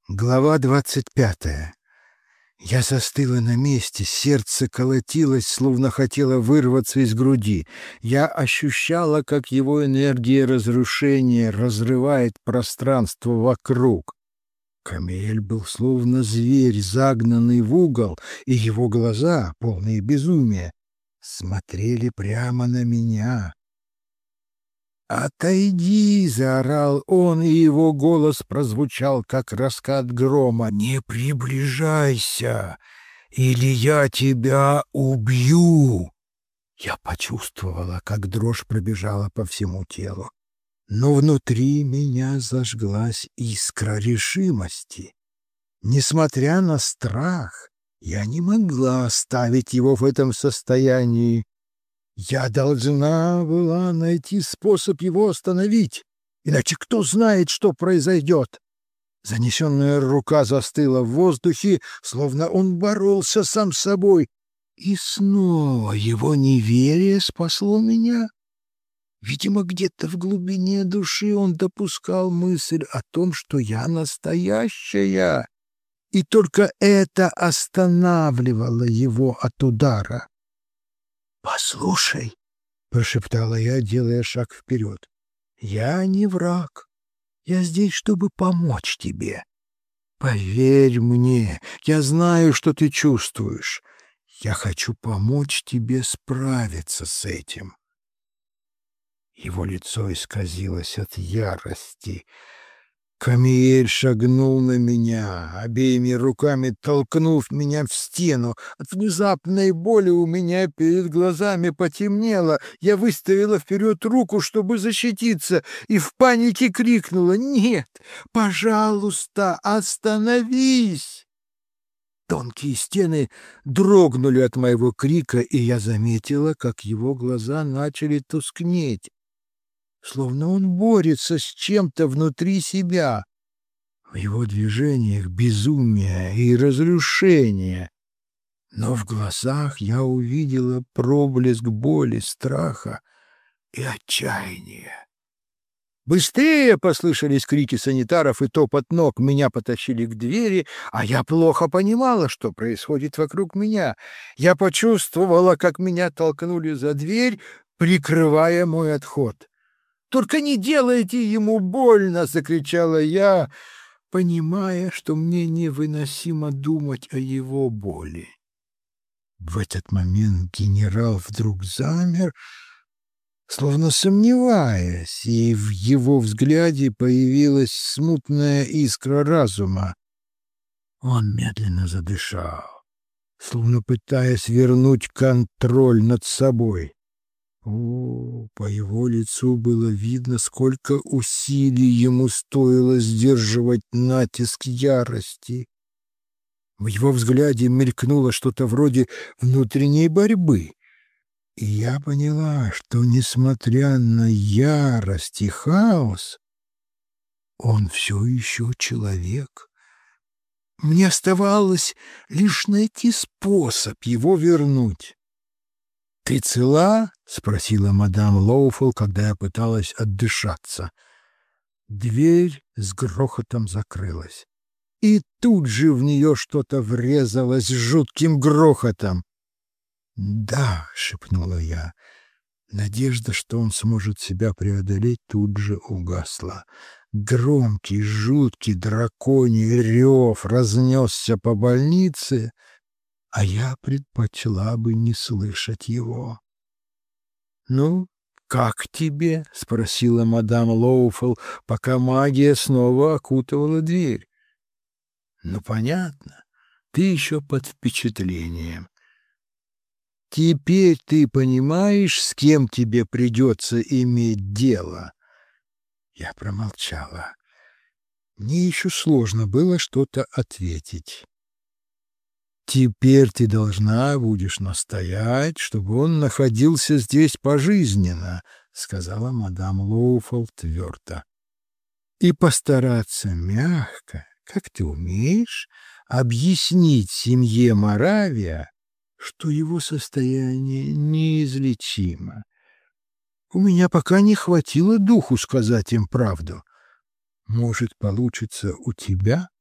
Глава 25. Я застыла на месте, сердце колотилось, словно хотело вырваться из груди. Я ощущала, как его энергия разрушения разрывает пространство вокруг. Камиэль был словно зверь, загнанный в угол, и его глаза, полные безумия, смотрели прямо на меня. «Отойди!» — заорал он, и его голос прозвучал, как раскат грома. «Не приближайся, или я тебя убью!» Я почувствовала, как дрожь пробежала по всему телу, но внутри меня зажглась искра решимости. Несмотря на страх, я не могла оставить его в этом состоянии. Я должна была найти способ его остановить, иначе кто знает, что произойдет. Занесенная рука застыла в воздухе, словно он боролся сам с собой. И снова его неверие спасло меня. Видимо, где-то в глубине души он допускал мысль о том, что я настоящая, и только это останавливало его от удара. «Послушай», — прошептала я, делая шаг вперед, — «я не враг. Я здесь, чтобы помочь тебе. Поверь мне, я знаю, что ты чувствуешь. Я хочу помочь тебе справиться с этим». Его лицо исказилось от ярости. Камиэль шагнул на меня, обеими руками толкнув меня в стену. От внезапной боли у меня перед глазами потемнело. Я выставила вперед руку, чтобы защититься, и в панике крикнула: «Нет, пожалуйста, остановись!» Тонкие стены дрогнули от моего крика, и я заметила, как его глаза начали тускнеть, словно он борется с чем-то внутри себя. В его движениях безумие и разрушение, но в глазах я увидела проблеск боли, страха и отчаяния. «Быстрее!» — послышались крики санитаров и топот ног. Меня потащили к двери, а я плохо понимала, что происходит вокруг меня. Я почувствовала, как меня толкнули за дверь, прикрывая мой отход. «Только не делайте ему больно!» — закричала я, понимая, что мне невыносимо думать о его боли. В этот момент генерал вдруг замер, словно сомневаясь, и в его взгляде появилась смутная искра разума. Он медленно задышал, словно пытаясь вернуть контроль над собой. По его лицу было видно, сколько усилий ему стоило сдерживать натиск ярости. В его взгляде мелькнуло что-то вроде внутренней борьбы, и я поняла, что, несмотря на ярость и хаос, он все еще человек. Мне оставалось лишь найти способ его вернуть. «Ты цела?» — спросила мадам Лоуфелл, когда я пыталась отдышаться. Дверь с грохотом закрылась, и тут же в нее что-то врезалось с жутким грохотом. «Да», — шепнула я. Надежда, что он сможет себя преодолеть, тут же угасла. Громкий, жуткий драконий рев разнесся по больнице, а я предпочла бы не слышать его. «Ну, как тебе?» — спросила мадам Лоуфелл, пока магия снова окутывала дверь. «Ну, понятно, ты еще под впечатлением. Теперь ты понимаешь, с кем тебе придется иметь дело?» Я промолчала. Мне еще сложно было что-то ответить. «Теперь ты должна будешь настоять, чтобы он находился здесь пожизненно», — сказала мадам Лоуфелл твердо. «И постараться мягко, как ты умеешь, объяснить семье Моравия, что его состояние неизлечимо. У меня пока не хватило духу сказать им правду. Может, получится у тебя?»